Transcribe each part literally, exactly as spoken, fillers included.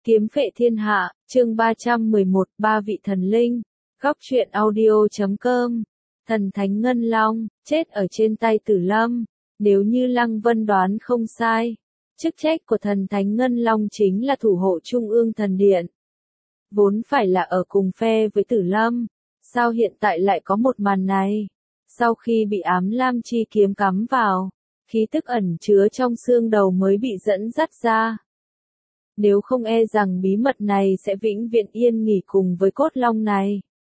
Kiếm phệ thiên hạ, chương ba trăm mười một, ba vị thần linh. Góc truyện audio chấm com. Thần thánh Ngân Long, chết ở trên tay Tử Lâm. Nếu như Lăng Vân đoán không sai, chức trách của thần thánh Ngân Long chính là thủ hộ Trung ương thần điện. Vốn phải là ở cùng phe với Tử Lâm. Sao hiện tại lại có một màn này? Sau khi bị ám lam chi kiếm cắm vào, khí tức ẩn chứa trong xương đầu mới bị dẫn dắt ra. Nếu không e rằng bí mật này sẽ vĩnh viễn yên nghỉ cùng với cốt long này.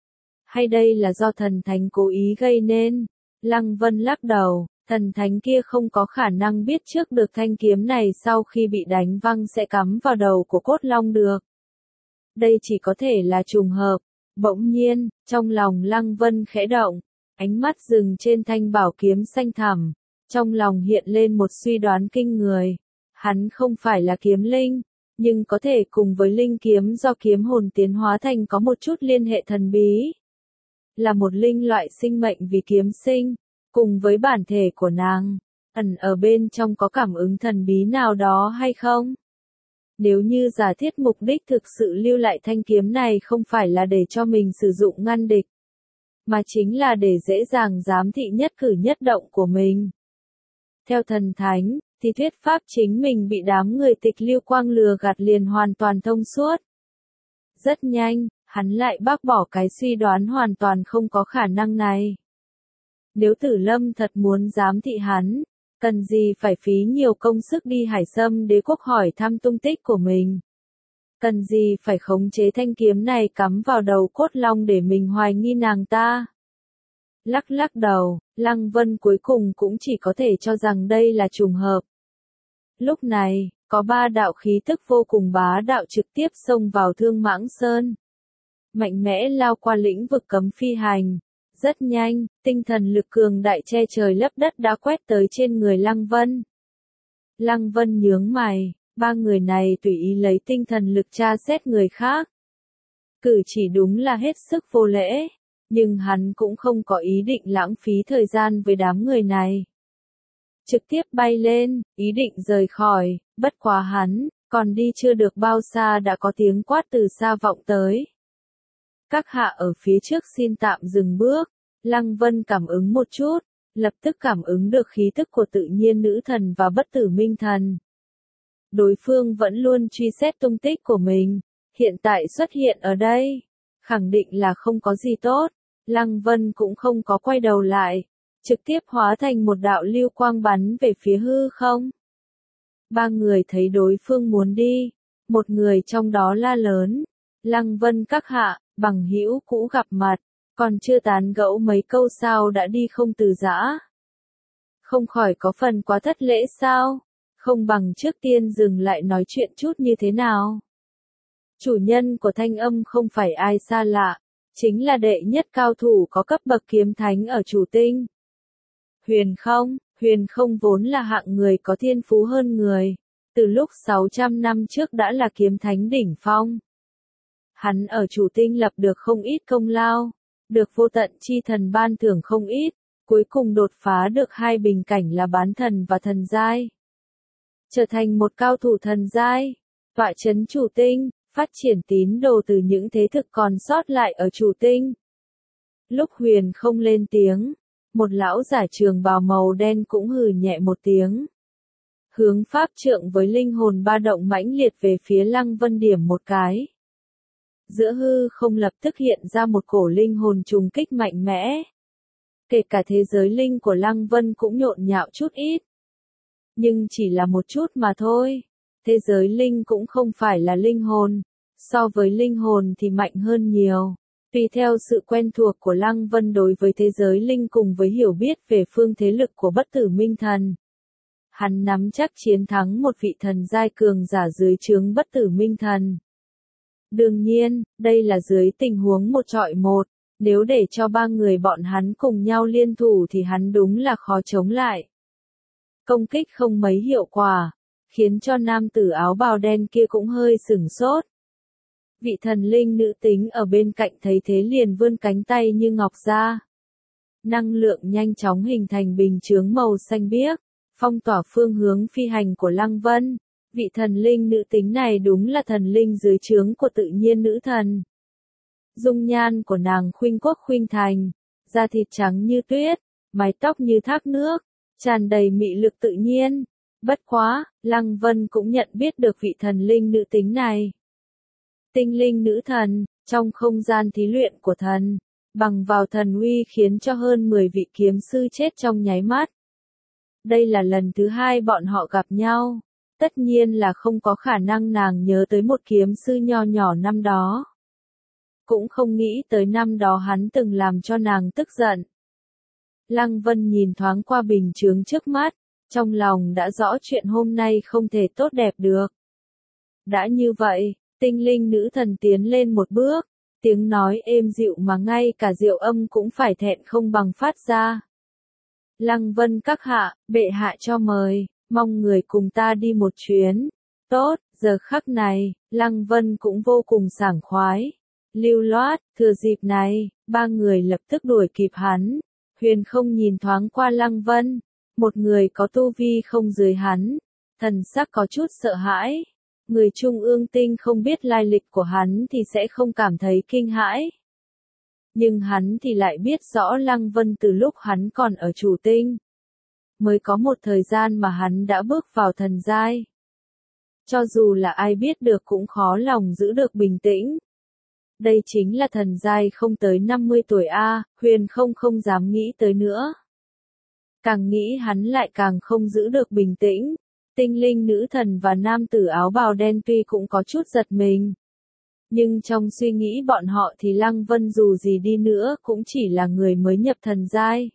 Hay đây là do thần thánh cố ý gây nên? Lăng Vân lắc đầu, thần thánh kia không có khả năng biết trước được thanh kiếm này sau khi bị đánh văng sẽ cắm vào đầu của cốt long được. Đây chỉ có thể là trùng hợp. Bỗng nhiên, trong lòng Lăng Vân khẽ động, ánh mắt dừng trên thanh bảo kiếm xanh thẳm, trong lòng hiện lên một suy đoán kinh người. Hắn không phải là kiếm linh, nhưng có thể cùng với linh kiếm do kiếm hồn tiến hóa thành có một chút liên hệ thần bí. Là một linh loại sinh mệnh vì kiếm sinh, cùng với bản thể của nàng, ẩn ở bên trong có cảm ứng thần bí nào đó hay không? Nếu như giả thiết mục đích thực sự lưu lại thanh kiếm này không phải là để cho mình sử dụng ngăn địch, mà chính là để dễ dàng giám thị nhất cử nhất động của mình. Theo thần thánh, thì thuyết pháp chính mình bị đám người Tịch Lưu Quang lừa gạt liền hoàn toàn thông suốt. Rất nhanh, hắn lại bác bỏ cái suy đoán hoàn toàn không có khả năng này. Nếu Tử Lâm thật muốn giám thị hắn, cần gì phải phí nhiều công sức đi Hải Sâm Đế quốc hỏi thăm tung tích của mình? Cần gì phải khống chế thanh kiếm này cắm vào đầu cốt long để mình hoài nghi nàng ta? Lắc lắc đầu, Lăng Vân cuối cùng cũng chỉ có thể cho rằng đây là trùng hợp. Lúc này, có ba đạo khí tức vô cùng bá đạo trực tiếp xông vào Thương Mãng Sơn. Mạnh mẽ lao qua lĩnh vực cấm phi hành. Rất nhanh, tinh thần lực cường đại che trời lấp đất đã quét tới trên người Lăng Vân. Lăng Vân nhướng mày, ba người này tùy ý lấy tinh thần lực tra xét người khác. Cử chỉ đúng là hết sức vô lễ. Nhưng hắn cũng không có ý định lãng phí thời gian với đám người này. Trực tiếp bay lên, ý định rời khỏi, bất quá hắn, còn đi chưa được bao xa đã có tiếng quát từ xa vọng tới. Các hạ ở phía trước xin tạm dừng bước. Lăng Vân cảm ứng một chút, lập tức cảm ứng được khí tức của tự nhiên nữ thần và bất tử minh thần. Đối phương vẫn luôn truy xét tung tích của mình, hiện tại xuất hiện ở đây, khẳng định là không có gì tốt. Lăng Vân cũng không có quay đầu lại, trực tiếp hóa thành một đạo lưu quang bắn về phía hư không. Ba người thấy đối phương muốn đi, một người trong đó la lớn, Lăng Vân các hạ, bằng hữu cũ gặp mặt, còn chưa tán gẫu mấy câu sao đã đi không từ giã. Không khỏi có phần quá thất lễ sao, không bằng trước tiên dừng lại nói chuyện chút như thế nào. Chủ nhân của thanh âm không phải ai xa lạ, chính là đệ nhất cao thủ có cấp bậc kiếm thánh ở Chủ Tinh. Huyền Không, Huyền Không vốn là hạng người có thiên phú hơn người, từ lúc sáu trăm năm trước đã là kiếm thánh đỉnh phong. Hắn ở Chủ Tinh lập được không ít công lao, được vô tận chi thần ban thưởng không ít, cuối cùng đột phá được hai bình cảnh là bán thần và thần giai. Trở thành một cao thủ thần giai, tọa chấn Chủ Tinh, phát triển tín đồ từ những thế thực còn sót lại ở Chủ Tinh. Lúc Huyền Không lên tiếng, một lão giả trường bào màu đen cũng hừ nhẹ một tiếng. Hướng pháp trượng với linh hồn ba động mãnh liệt về phía Lăng Vân điểm một cái. Giữa hư không lập tức hiện ra một cổ linh hồn trùng kích mạnh mẽ. Kể cả thế giới linh của Lăng Vân cũng nhộn nhạo chút ít. Nhưng chỉ là một chút mà thôi. Thế giới linh cũng không phải là linh hồn, so với linh hồn thì mạnh hơn nhiều. Tùy theo sự quen thuộc của Lăng Vân đối với thế giới linh cùng với hiểu biết về phương thế lực của bất tử minh thần, hắn nắm chắc chiến thắng một vị thần giai cường giả dưới trướng bất tử minh thần. Đương nhiên, đây là dưới tình huống một trọi một, nếu để cho ba người bọn hắn cùng nhau liên thủ thì hắn đúng là khó chống lại. Công kích không mấy hiệu quả, khiến cho nam tử áo bào đen kia cũng hơi sửng sốt. Vị thần linh nữ tính ở bên cạnh thấy thế liền vươn cánh tay như ngọc ra. Năng lượng nhanh chóng hình thành bình chướng màu xanh biếc, phong tỏa phương hướng phi hành của Lăng Vân. Vị thần linh nữ tính này đúng là thần linh dưới trướng của tự nhiên nữ thần. Dung nhan của nàng khuynh quốc khuynh thành, da thịt trắng như tuyết, mái tóc như thác nước, tràn đầy mị lực tự nhiên. Bất quá, Lăng Vân cũng nhận biết được vị thần linh nữ tính này. Tinh linh nữ thần, trong không gian thí luyện của thần, bằng vào thần uy khiến cho hơn mười vị kiếm sư chết trong nháy mắt. Đây là lần thứ hai bọn họ gặp nhau, tất nhiên là không có khả năng nàng nhớ tới một kiếm sư nho nhỏ năm đó. Cũng không nghĩ tới năm đó hắn từng làm cho nàng tức giận. Lăng Vân nhìn thoáng qua bình chướng trước mắt, trong lòng đã rõ chuyện hôm nay không thể tốt đẹp được. Đã như vậy, tinh linh nữ thần tiến lên một bước, tiếng nói êm dịu mà ngay cả diệu âm cũng phải thẹn không bằng phát ra. Lăng Vân các hạ, bệ hạ cho mời, mong người cùng ta đi một chuyến. Tốt, giờ khắc này, Lăng Vân cũng vô cùng sảng khoái. Lưu loát, thừa dịp này, ba người lập tức đuổi kịp hắn. Huyền không nhìn thoáng qua Lăng Vân, một người có tu vi không dưới hắn, thần sắc có chút sợ hãi. Người Trung ương tinh không biết lai lịch của hắn thì sẽ không cảm thấy kinh hãi. Nhưng hắn thì lại biết rõ Lăng Vân từ lúc hắn còn ở chủ tinh. Mới có một thời gian mà hắn đã bước vào thần giai. Cho dù là ai biết được cũng khó lòng giữ được bình tĩnh. Đây chính là thần giai không tới năm mươi tuổi a, Huyền không không dám nghĩ tới nữa. Càng nghĩ hắn lại càng không giữ được bình tĩnh. Tinh linh nữ thần và nam tử áo bào đen tuy cũng có chút giật mình. Nhưng trong suy nghĩ bọn họ thì Lăng Vân dù gì đi nữa cũng chỉ là người mới nhập thần giai.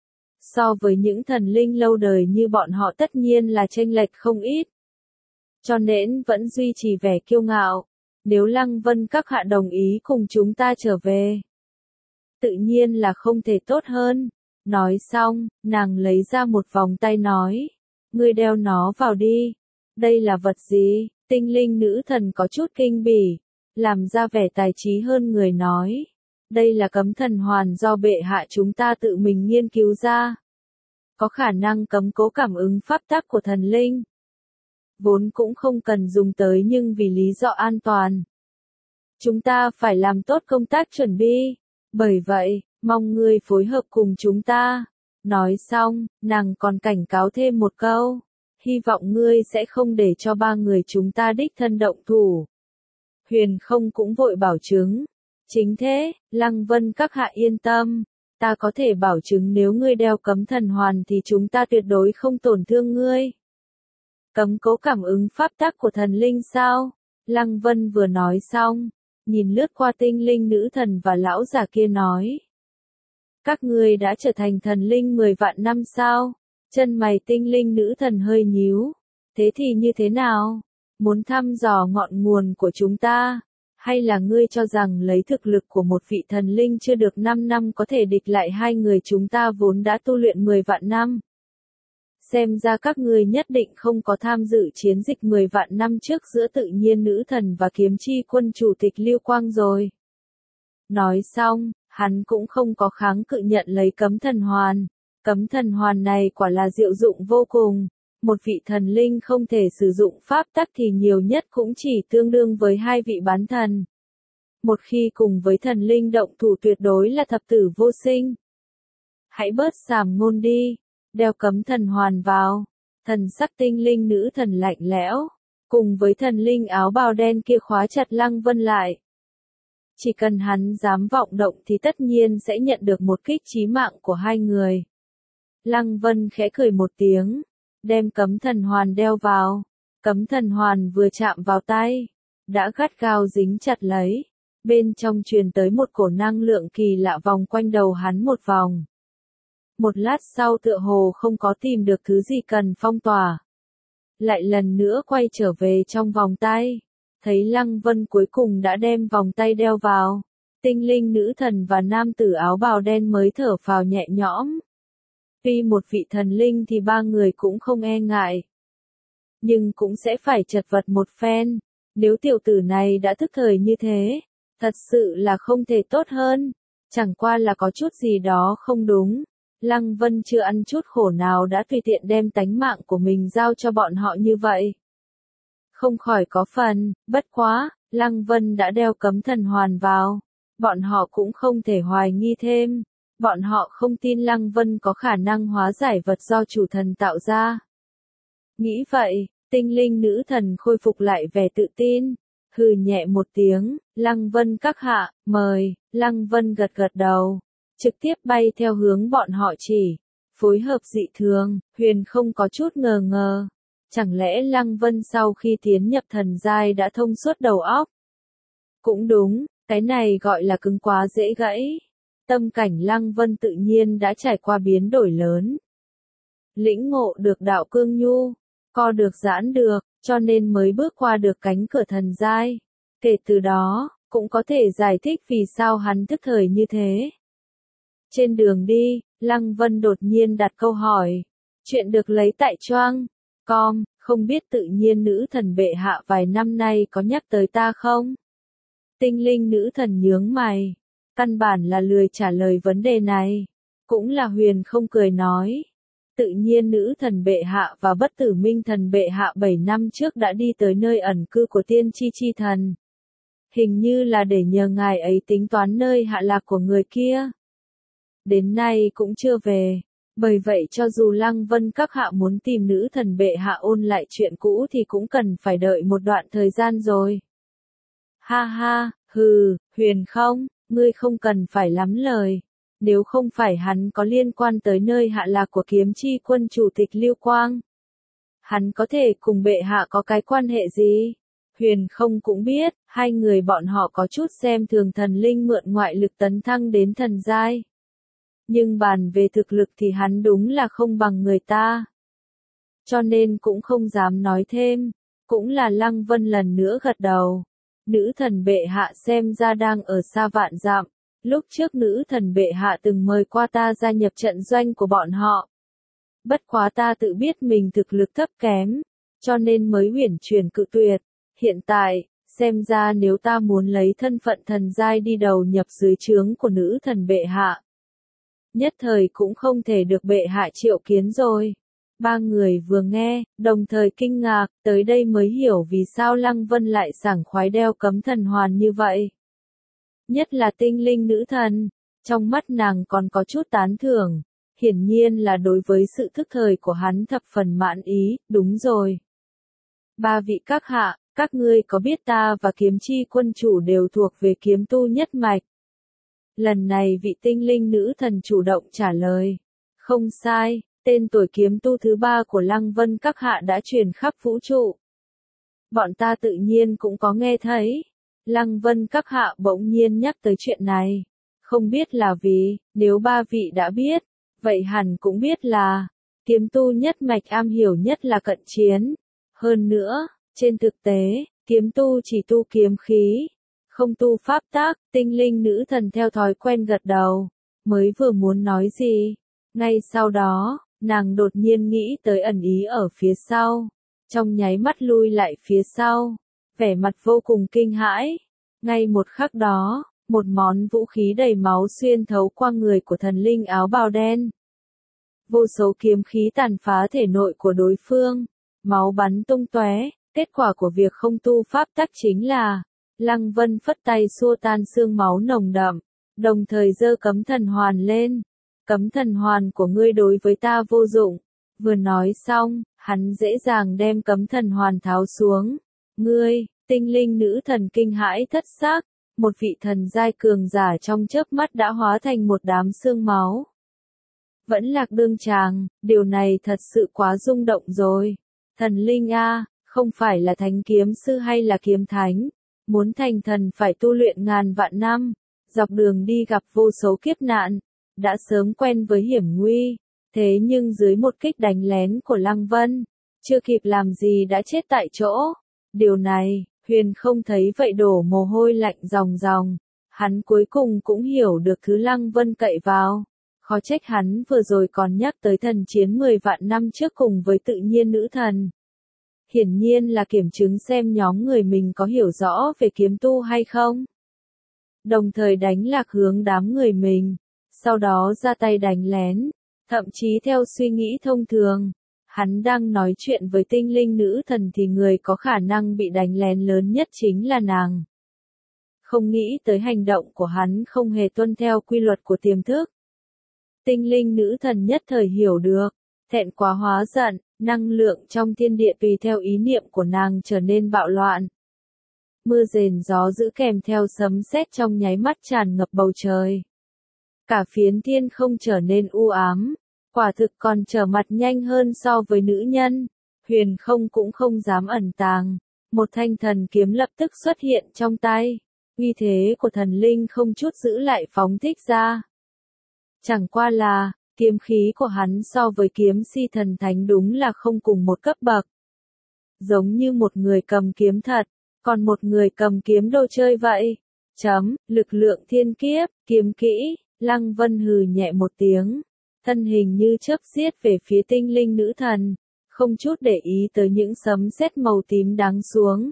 So với những thần linh lâu đời như bọn họ tất nhiên là chênh lệch không ít. Cho nên vẫn duy trì vẻ kiêu ngạo. Nếu Lăng Vân các hạ đồng ý cùng chúng ta trở về, tự nhiên là không thể tốt hơn. Nói xong, nàng lấy ra một vòng tay nói, ngươi đeo nó vào đi. Đây là vật gì? Tinh linh nữ thần có chút kinh bỉ, làm ra vẻ tài trí hơn người nói. Đây là cấm thần hoàn do bệ hạ chúng ta tự mình nghiên cứu ra. Có khả năng cấm cố cảm ứng pháp tắc của thần linh. Vốn cũng không cần dùng tới nhưng vì lý do an toàn. Chúng ta phải làm tốt công tác chuẩn bị. Bởi vậy, mong ngươi phối hợp cùng chúng ta. Nói xong, nàng còn cảnh cáo thêm một câu. Hy vọng ngươi sẽ không để cho ba người chúng ta đích thân động thủ. Huyền không cũng vội bảo chứng. Chính thế, Lăng Vân các hạ yên tâm. Ta có thể bảo chứng nếu ngươi đeo cấm thần hoàn thì chúng ta tuyệt đối không tổn thương ngươi. Cấm cố cảm ứng pháp tắc của thần linh sao? Lăng Vân vừa nói xong, nhìn lướt qua tinh linh nữ thần và lão già kia nói. Các ngươi đã trở thành thần linh mười vạn năm sao? Chân mày tinh linh nữ thần hơi nhíu. Thế thì như thế nào? Muốn thăm dò ngọn nguồn của chúng ta? Hay là ngươi cho rằng lấy thực lực của một vị thần linh chưa được năm năm có thể địch lại hai người chúng ta vốn đã tu luyện mười vạn năm? Xem ra các ngươi nhất định không có tham dự chiến dịch mười vạn năm trước giữa tự nhiên nữ thần và kiếm chi quân chủ tịch Lưu Quang rồi. Nói xong, hắn cũng không có kháng cự nhận lấy cấm thần hoàn. Cấm thần hoàn này quả là diệu dụng vô cùng. Một vị thần linh không thể sử dụng pháp tắc thì nhiều nhất cũng chỉ tương đương với hai vị bán thần. Một khi cùng với thần linh động thủ tuyệt đối là thập tử vô sinh. Hãy bớt sàm ngôn đi. Đeo cấm thần hoàn vào. Thần sắc tinh linh nữ thần lạnh lẽo. Cùng với thần linh áo bào đen kia khóa chặt Lăng Vân lại. Chỉ cần hắn dám vọng động thì tất nhiên sẽ nhận được một kích chí mạng của hai người. Lăng Vân khẽ cười một tiếng. Đem cấm thần hoàn đeo vào. Cấm thần hoàn vừa chạm vào tay. Đã gắt gao dính chặt lấy. Bên trong truyền tới một cổ năng lượng kỳ lạ vòng quanh đầu hắn một vòng. Một lát sau tựa hồ không có tìm được thứ gì cần phong tỏa. Lại lần nữa quay trở về trong vòng tay. Thấy Lăng Vân cuối cùng đã đem vòng tay đeo vào. Tinh linh nữ thần và nam tử áo bào đen mới thở phào nhẹ nhõm. Tuy một vị thần linh thì ba người cũng không e ngại. Nhưng cũng sẽ phải chật vật một phen. Nếu tiểu tử này đã thức thời như thế, thật sự là không thể tốt hơn. Chẳng qua là có chút gì đó không đúng. Lăng Vân chưa ăn chút khổ nào đã tùy tiện đem tánh mạng của mình giao cho bọn họ như vậy. không khỏi có phần, bất quá, Lăng Vân đã đeo cấm thần hoàn vào. Bọn họ cũng không thể hoài nghi thêm. Bọn họ không tin Lăng Vân có khả năng hóa giải vật do chủ thần tạo ra. Nghĩ vậy, tinh linh nữ thần khôi phục lại vẻ tự tin. Hừ nhẹ một tiếng, Lăng Vân các hạ, mời, Lăng Vân gật gật đầu. Trực tiếp bay theo hướng bọn họ chỉ. Phối hợp dị thường, Huyền không có chút ngờ ngờ. Chẳng lẽ Lăng Vân sau khi tiến nhập thần giai đã thông suốt đầu óc? Cũng đúng, cái này gọi là cứng quá dễ gãy. Tâm cảnh Lăng Vân tự nhiên đã trải qua biến đổi lớn. Lĩnh ngộ được đạo cương nhu, co được giãn được, cho nên mới bước qua được cánh cửa thần giai. Kể từ đó, cũng có thể giải thích vì sao hắn thức thời như thế. Trên đường đi, Lăng Vân đột nhiên đặt câu hỏi. Chuyện được lấy tại Choang com, không biết tự nhiên nữ thần bệ hạ vài năm nay có nhắc tới ta không? Tinh linh nữ thần nhướng mày. Căn bản là lười trả lời vấn đề này. Cũng là Huyền không cười nói. Tự nhiên nữ thần bệ hạ và bất tử minh thần bệ hạ bảy năm trước đã đi tới nơi ẩn cư của tiên tri chi thần. Hình như là để nhờ ngài ấy tính toán nơi hạ lạc của người kia. Đến nay cũng chưa về. Bởi vậy cho dù Lăng Vân các hạ muốn tìm nữ thần bệ hạ ôn lại chuyện cũ thì cũng cần phải đợi một đoạn thời gian rồi. Ha ha, hừ, Huyền không, ngươi không cần phải lắm lời. Nếu không phải hắn có liên quan tới nơi hạ lạc của kiếm chi quân chủ tịch Lưu Quang. Hắn có thể cùng bệ hạ có cái quan hệ gì? Huyền không cũng biết, hai người bọn họ có chút xem thường thần linh mượn ngoại lực tấn thăng đến thần giai. Nhưng bàn về thực lực thì hắn đúng là không bằng người ta. Cho nên cũng không dám nói thêm. Cũng là Lăng Vân lần nữa gật đầu. Nữ thần bệ hạ xem ra đang ở xa vạn dặm. Lúc trước nữ thần bệ hạ từng mời qua ta gia nhập trận doanh của bọn họ. Bất quá ta tự biết mình thực lực thấp kém. Cho nên mới uyển chuyển cự tuyệt. Hiện tại, xem ra nếu ta muốn lấy thân phận thần giai đi đầu nhập dưới trướng của nữ thần bệ hạ. Nhất thời cũng không thể được bệ hạ triệu kiến rồi. Ba người vừa nghe, đồng thời kinh ngạc, tới đây mới hiểu vì sao Lăng Vân lại sảng khoái đeo cấm thần hoàn như vậy. Nhất là tinh linh nữ thần, trong mắt nàng còn có chút tán thưởng, hiển nhiên là đối với sự thức thời của hắn thập phần mãn ý, đúng rồi. Ba vị các hạ, các ngươi có biết ta và kiếm chi quân chủ đều thuộc về kiếm tu nhất mạch? Lần này vị tinh linh nữ thần chủ động trả lời. Không sai, tên tuổi kiếm tu thứ ba của Lăng Vân các hạ đã truyền khắp vũ trụ. Bọn ta tự nhiên cũng có nghe thấy. Lăng Vân các hạ bỗng nhiên nhắc tới chuyện này. Không biết là vì, nếu ba vị đã biết, vậy hẳn cũng biết là, kiếm tu nhất mạch am hiểu nhất là cận chiến. Hơn nữa, trên thực tế, kiếm tu chỉ tu kiếm khí. Không tu pháp tác, tinh linh nữ thần theo thói quen gật đầu, mới vừa muốn nói gì. Ngay sau đó, nàng đột nhiên nghĩ tới ẩn ý ở phía sau. Trong nháy mắt lui lại phía sau, vẻ mặt vô cùng kinh hãi. Ngay một khắc đó, một món vũ khí đầy máu xuyên thấu qua người của thần linh áo bào đen. Vô số kiếm khí tàn phá thể nội của đối phương, máu bắn tung tóe. Kết quả của việc không tu pháp tắc chính là Lăng Vân phất tay xua tan xương máu nồng đậm, đồng thời giơ cấm thần hoàn lên. Cấm thần hoàn của ngươi đối với ta vô dụng. Vừa nói xong, hắn dễ dàng đem cấm thần hoàn tháo xuống. Ngươi, tinh linh nữ thần kinh hãi thất xác, một vị thần giai cường giả trong chớp mắt đã hóa thành một đám xương máu. Vẫn lạc đương tràng, điều này thật sự quá rung động rồi. Thần linh a, không phải là thánh kiếm sư hay là kiếm thánh. Muốn thành thần phải tu luyện ngàn vạn năm, dọc đường đi gặp vô số kiếp nạn, đã sớm quen với hiểm nguy, thế nhưng dưới một kích đánh lén của Lăng Vân, chưa kịp làm gì đã chết tại chỗ. Điều này, Huyền không thấy vậy đổ mồ hôi lạnh ròng ròng, hắn cuối cùng cũng hiểu được thứ Lăng Vân cậy vào. Khó trách hắn vừa rồi còn nhắc tới thần chiến mười vạn năm trước cùng với tự nhiên nữ thần. Hiển nhiên là kiểm chứng xem nhóm người mình có hiểu rõ về kiếm tu hay không. Đồng thời đánh lạc hướng đám người mình, sau đó ra tay đánh lén, thậm chí theo suy nghĩ thông thường, Hắn đang nói chuyện với tinh linh nữ thần thì người có khả năng bị đánh lén lớn nhất chính là nàng. Không nghĩ tới hành động của hắn không hề tuân theo quy luật của tiềm thức. Tinh linh nữ thần nhất thời hiểu được, thẹn quá hóa giận, năng lượng trong thiên địa tùy theo ý niệm của nàng trở nên bạo loạn. Mưa rền gió dữ kèm theo sấm sét trong nháy mắt tràn ngập bầu trời. Cả phiến thiên không trở nên u ám, quả thực còn trở mặt nhanh hơn so với nữ nhân. Huyền không cũng không dám ẩn tàng, một thanh thần kiếm lập tức xuất hiện trong tay. Uy thế của thần linh không chút giữ lại phóng thích ra. Chẳng qua là, kiếm khí của hắn so với kiếm si thần thánh đúng là không cùng một cấp bậc. Giống như một người cầm kiếm thật, còn một người cầm kiếm đồ chơi vậy. Chấm, lực lượng thiên kiếp, kiếm kỹ, Lăng Vân hừ nhẹ một tiếng. Thân hình như chớp xiết về phía tinh linh nữ thần, không chút để ý tới những sấm sét màu tím đắng xuống.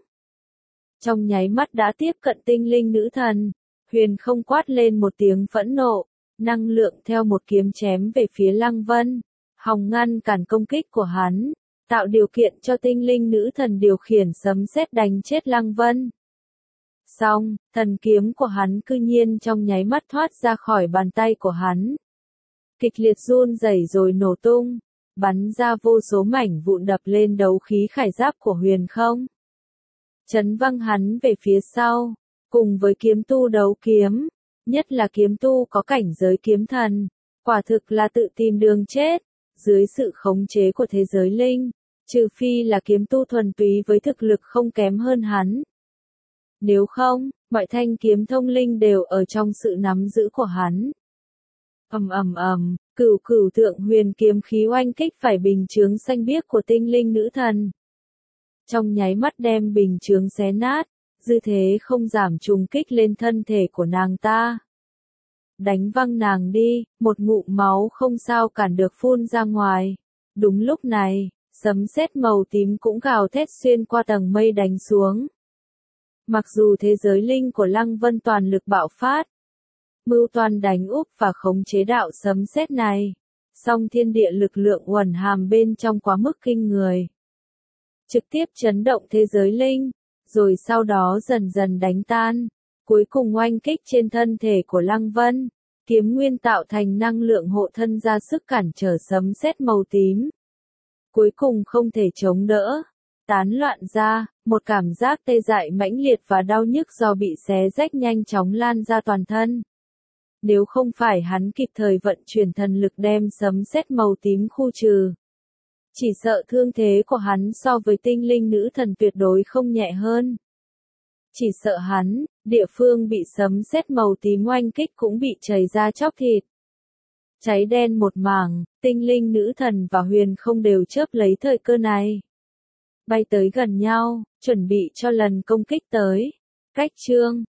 Trong nháy mắt đã tiếp cận tinh linh nữ thần, Huyền không quát lên một tiếng phẫn nộ, năng lượng theo một kiếm chém về phía Lăng Vân, hòng ngăn cản công kích của hắn, tạo điều kiện cho tinh linh nữ thần điều khiển sấm sét đánh chết Lăng Vân. Xong, thần kiếm của hắn cư nhiên trong nháy mắt thoát ra khỏi bàn tay của hắn. Kịch liệt run rẩy rồi nổ tung, bắn ra vô số mảnh vụn đập lên đấu khí khải giáp của Huyền không. Chấn văng hắn về phía sau, cùng với kiếm tu đấu kiếm, nhất là kiếm tu có cảnh giới kiếm thần, quả thực là tự tìm đường chết, dưới sự khống chế của thế giới linh, trừ phi là kiếm tu thuần túy với thực lực không kém hơn hắn. Nếu không, mọi thanh kiếm thông linh đều ở trong sự nắm giữ của hắn. Ầm ầm ầm, cửu cửu thượng huyền kiếm khí oanh kích phải bình chướng xanh biếc của tinh linh nữ thần. Trong nháy mắt đem bình chướng xé nát, dư thế không giảm trùng kích lên thân thể của nàng ta. Đánh văng nàng đi, một ngụm máu không sao cản được phun ra ngoài. Đúng lúc này, sấm sét màu tím cũng gào thét xuyên qua tầng mây đánh xuống. Mặc dù thế giới linh của Lăng Vân toàn lực bạo phát, mưu toan đánh úp và khống chế đạo sấm sét này, song thiên địa lực lượng uẩn hàm bên trong quá mức kinh người. Trực tiếp chấn động thế giới linh, rồi sau đó dần dần đánh tan, cuối cùng oanh kích trên thân thể của Lăng Vân, kiếm nguyên tạo thành năng lượng hộ thân ra sức cản trở sấm sét màu tím. Cuối cùng không thể chống đỡ, tán loạn ra, một cảm giác tê dại mãnh liệt và đau nhức do bị xé rách nhanh chóng lan ra toàn thân. Nếu không phải hắn kịp thời vận chuyển thần lực đem sấm sét màu tím khu trừ, chỉ sợ thương thế của hắn so với tinh linh nữ thần tuyệt đối không nhẹ hơn. Chỉ sợ hắn, địa phương bị sấm sét màu tím oanh kích cũng bị chảy ra chóc thịt. Cháy đen một mảng, tinh linh nữ thần và Huyền không đều chớp lấy thời cơ này. Bay tới gần nhau, chuẩn bị cho lần công kích tới. Cách chương